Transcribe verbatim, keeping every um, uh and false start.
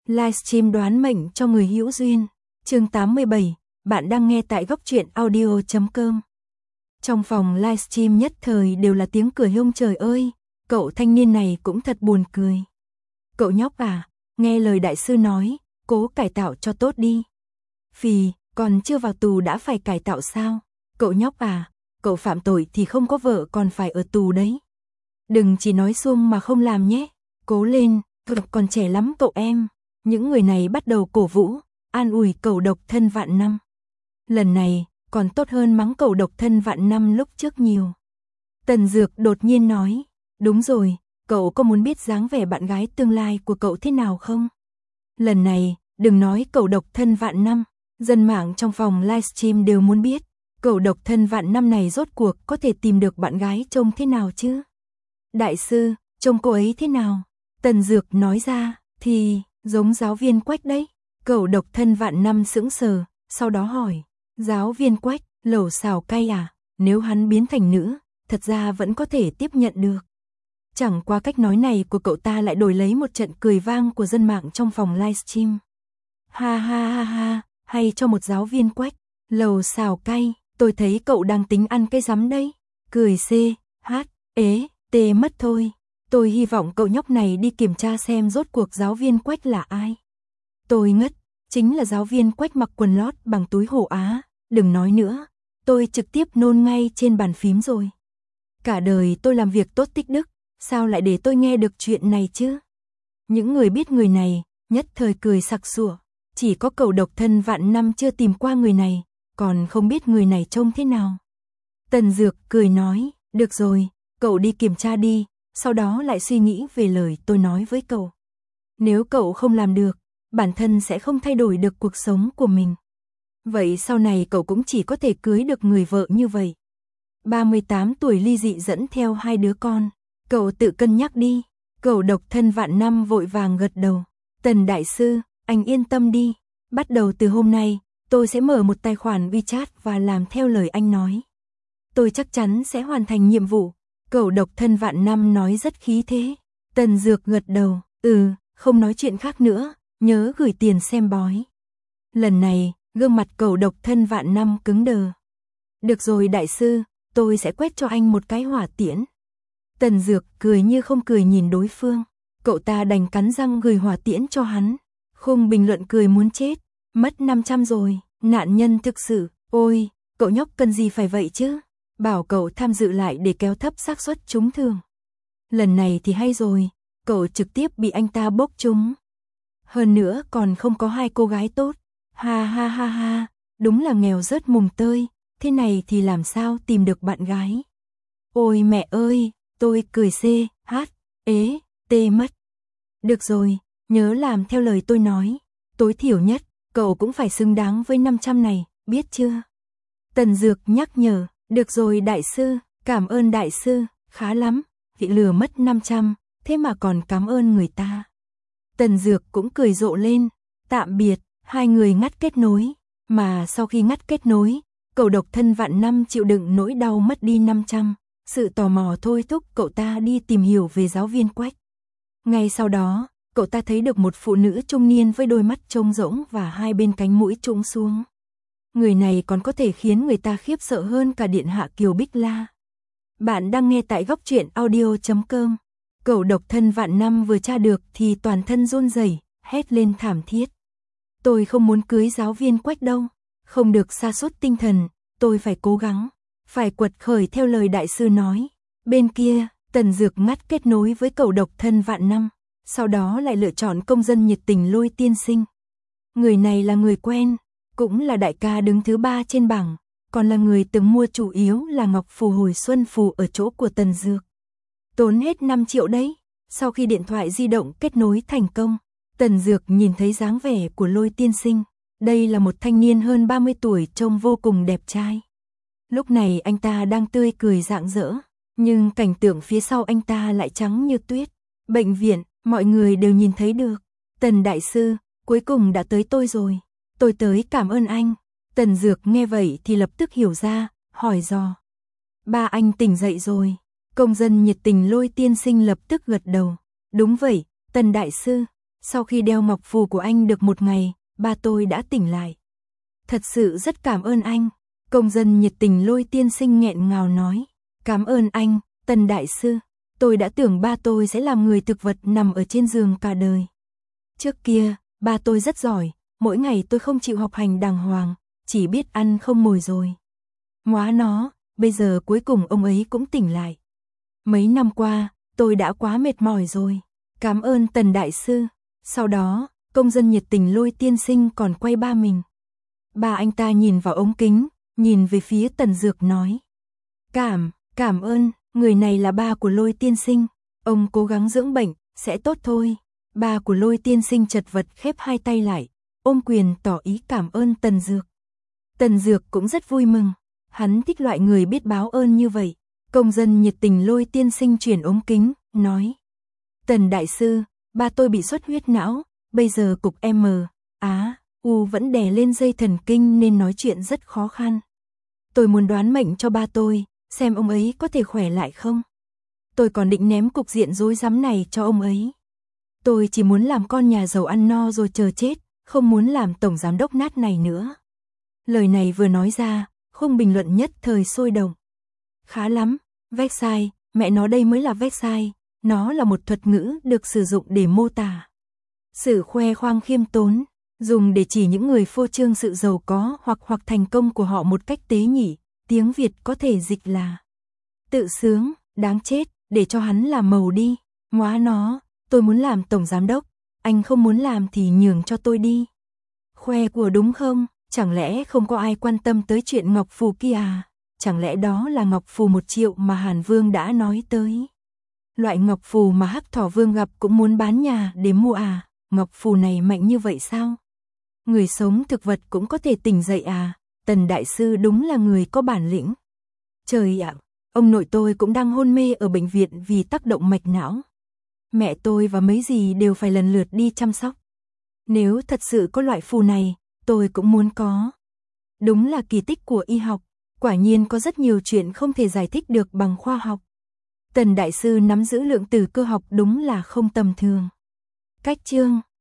Livestream đoán mệnh cho người hữu duyên. Chương tám mươi bảy, bạn đang nghe tại góc truyện audio chấm com. Trong phòng livestream nhất thời đều là tiếng cười hông trời ơi, cậu thanh niên này cũng thật buồn cười. Cậu nhóc à, nghe lời đại sư nói, cố cải tạo cho tốt đi. Phì, còn chưa vào tù đã phải cải tạo sao? Cậu nhóc à, cậu phạm tội thì không có vợ còn phải ở tù đấy. Đừng chỉ nói suông mà không làm nhé, cố lên, còn trẻ lắm cậu em. Những người này bắt đầu cổ vũ, an ủi cậu độc thân vạn năm. Lần này, còn tốt hơn mắng cậu độc thân vạn năm lúc trước nhiều. Tần Dược đột nhiên nói, đúng rồi, cậu có muốn biết dáng vẻ bạn gái tương lai của cậu thế nào không? Lần này, đừng nói cậu độc thân vạn năm, dân mạng trong phòng livestream đều muốn biết, cậu độc thân vạn năm này rốt cuộc có thể tìm được bạn gái trông thế nào chứ? Đại sư, trông cô ấy thế nào? Tần Dược nói ra, thì, giống giáo viên Quách đấy. Cậu độc thân vạn năm sững sờ, sau đó hỏi, giáo viên Quách, lẩu xào cay à? Nếu hắn biến thành nữ, thật ra vẫn có thể tiếp nhận được. Chẳng qua cách nói này của cậu ta lại đổi lấy một trận cười vang của dân mạng trong phòng livestream. Ha ha ha ha, hay cho một giáo viên Quách, lẩu xào cay, tôi thấy cậu đang tính ăn cái rắm đấy. Cười c, h, ế, t mất thôi. Tôi hy vọng cậu nhóc này đi kiểm tra xem rốt cuộc giáo viên Quách là ai. Tôi ngất, chính là giáo viên Quách mặc quần lót bằng túi hổ Á, đừng nói nữa, tôi trực tiếp nôn ngay trên bàn phím rồi. Cả đời tôi làm việc tốt tích đức, sao lại để tôi nghe được chuyện này chứ? Những người biết người này, nhất thời cười sặc sụa, chỉ có cậu độc thân vạn năm chưa tìm qua người này, còn không biết người này trông thế nào. Tần Dược cười nói, được rồi, cậu đi kiểm tra đi, sau đó lại suy nghĩ về lời tôi nói với cậu. Nếu cậu không làm được, bản thân sẽ không thay đổi được cuộc sống của mình. Vậy sau này cậu cũng chỉ có thể cưới được người vợ như vậy. ba mươi tám tuổi ly dị dẫn theo hai đứa con, cậu tự cân nhắc đi. Cậu độc thân vạn năm vội vàng gật đầu. Tần đại sư, anh yên tâm đi, bắt đầu từ hôm nay, tôi sẽ mở một tài khoản WeChat và làm theo lời anh nói. Tôi chắc chắn sẽ hoàn thành nhiệm vụ. Cậu độc thân vạn năm nói rất khí thế. Tần Dược gật đầu, ừ, không nói chuyện khác nữa, nhớ gửi tiền xem bói. Lần này, gương mặt cậu độc thân vạn năm cứng đờ. Được rồi đại sư, tôi sẽ quét cho anh một cái hỏa tiễn. Tần Dược cười như không cười nhìn đối phương. Cậu ta đành cắn răng gửi hỏa tiễn cho hắn. Khung bình luận cười muốn chết. Mất năm trăm rồi, nạn nhân thực sự. Ôi, cậu nhóc cần gì phải vậy chứ? Bảo cậu tham dự lại để kéo thấp xác suất trúng thường. Lần này thì hay rồi, cậu trực tiếp bị anh ta bốc trúng. Hơn nữa còn không có hai cô gái tốt. Ha ha ha ha, đúng là nghèo rớt mùng tơi, thế này thì làm sao tìm được bạn gái. Ôi mẹ ơi, tôi cười c, h, ế, t mất. Được rồi, nhớ làm theo lời tôi nói, tối thiểu nhất, cậu cũng phải xứng đáng với năm trăm này, biết chưa? Tần Dược nhắc nhở, được rồi đại sư, cảm ơn đại sư, khá lắm, bị lừa mất năm trăm, thế mà còn cảm ơn người ta. Tần Dược cũng cười rộ lên, tạm biệt, hai người ngắt kết nối, mà sau khi ngắt kết nối, cậu độc thân vạn năm chịu đựng nỗi đau mất đi năm trăm, sự tò mò thôi thúc cậu ta đi tìm hiểu về giáo viên Quách. Ngay sau đó, cậu ta thấy được một phụ nữ trung niên với đôi mắt trông rỗng và hai bên cánh mũi trũng xuống. Người này còn có thể khiến người ta khiếp sợ hơn cả điện hạ Kiều Bích La. Bạn đang nghe tại góc truyện audio chấm com. Cậu độc thân vạn năm vừa tra được thì toàn thân run rẩy, hét lên thảm thiết. Tôi không muốn cưới giáo viên Quách đâu, không được sa sút tinh thần, tôi phải cố gắng, phải quật khởi theo lời đại sư nói. Bên kia, Tần Dược ngắt kết nối với cậu độc thân vạn năm, sau đó lại lựa chọn công dân nhiệt tình Lôi tiên sinh. Người này là người quen, cũng là đại ca đứng thứ ba trên bảng, còn là người từng mua chủ yếu là ngọc phù hồi xuân phù ở chỗ của Tần Dược. Tốn hết năm triệu đấy. Sau khi điện thoại di động kết nối thành công, Tần Dược nhìn thấy dáng vẻ của Lôi tiên sinh. Đây là một thanh niên hơn ba mươi tuổi trông vô cùng đẹp trai. Lúc này anh ta đang tươi cười rạng rỡ, nhưng cảnh tượng phía sau anh ta lại trắng như tuyết. Bệnh viện, mọi người đều nhìn thấy được. Tần đại sư, cuối cùng đã tới tôi rồi. Tôi tới cảm ơn anh. Tần Dược nghe vậy thì lập tức hiểu ra, hỏi dò. Ba anh tỉnh dậy rồi. Công dân nhiệt tình Lôi tiên sinh lập tức gật đầu. Đúng vậy, Tần đại sư. Sau khi đeo ngọc phù của anh được một ngày, ba tôi đã tỉnh lại. Thật sự rất cảm ơn anh. Công dân nhiệt tình Lôi tiên sinh nghẹn ngào nói. Cảm ơn anh, Tần đại sư. Tôi đã tưởng ba tôi sẽ làm người thực vật nằm ở trên giường cả đời. Trước kia, ba tôi rất giỏi, mỗi ngày tôi không chịu học hành đàng hoàng, chỉ biết ăn không ngồi rồi. Ngoá nó, bây giờ cuối cùng ông ấy cũng tỉnh lại. Mấy năm qua, tôi đã quá mệt mỏi rồi. Cảm ơn Tần đại sư. Sau đó, công dân nhiệt tình Lôi tiên sinh còn quay ba mình. Ba anh ta nhìn vào ống kính, nhìn về phía Tần Dược nói. Cảm, cảm ơn, người này là ba của Lôi tiên sinh. Ông cố gắng dưỡng bệnh, sẽ tốt thôi. Ba của Lôi tiên sinh chật vật khép hai tay lại, ôm quyền tỏ ý cảm ơn Tần Dược. Tần Dược cũng rất vui mừng, hắn thích loại người biết báo ơn như vậy. Công dân nhiệt tình Lôi tiên sinh chuyển ống kính, nói. Tần đại sư, ba tôi bị xuất huyết não, bây giờ cục M, Á, U vẫn đè lên dây thần kinh nên nói chuyện rất khó khăn. Tôi muốn đoán mệnh cho ba tôi, xem ông ấy có thể khỏe lại không. Tôi còn định ném cục diện rối rắm này cho ông ấy. Tôi chỉ muốn làm con nhà giàu ăn no rồi chờ chết, không muốn làm tổng giám đốc nát này nữa. Lời này vừa nói ra, khung bình luận nhất thời sôi động. Khá lắm, Versailles, mẹ nó đây mới là Versailles, nó là một thuật ngữ được sử dụng để mô tả sự khoe khoang khiêm tốn, dùng để chỉ những người phô trương sự giàu có hoặc hoặc thành công của họ một cách tế nhị, tiếng Việt có thể dịch là tự sướng, đáng chết, để cho hắn làm màu đi, ngoá nó, tôi muốn làm tổng giám đốc, anh không muốn làm thì nhường cho tôi đi. Khoe của đúng không, chẳng lẽ không có ai quan tâm tới chuyện ngọc phù kia à, chẳng lẽ đó là ngọc phù một triệu mà Hàn Vương đã nói tới. Loại ngọc phù mà Hắc Thỏ Vương gặp cũng muốn bán nhà để mua à, ngọc phù này mạnh như vậy sao? Người sống thực vật cũng có thể tỉnh dậy à, Tần đại sư đúng là người có bản lĩnh. Trời ạ, ông nội tôi cũng đang hôn mê ở bệnh viện vì tác động mạch não. Mẹ tôi và mấy dì đều phải lần lượt đi chăm sóc. Nếu thật sự có loại phù này, tôi cũng muốn có. Đúng là kỳ tích của y học, quả nhiên có rất nhiều chuyện không thể giải thích được bằng khoa học. Tần đại sư nắm giữ lượng tử cơ học đúng là không tầm thường. Cách chương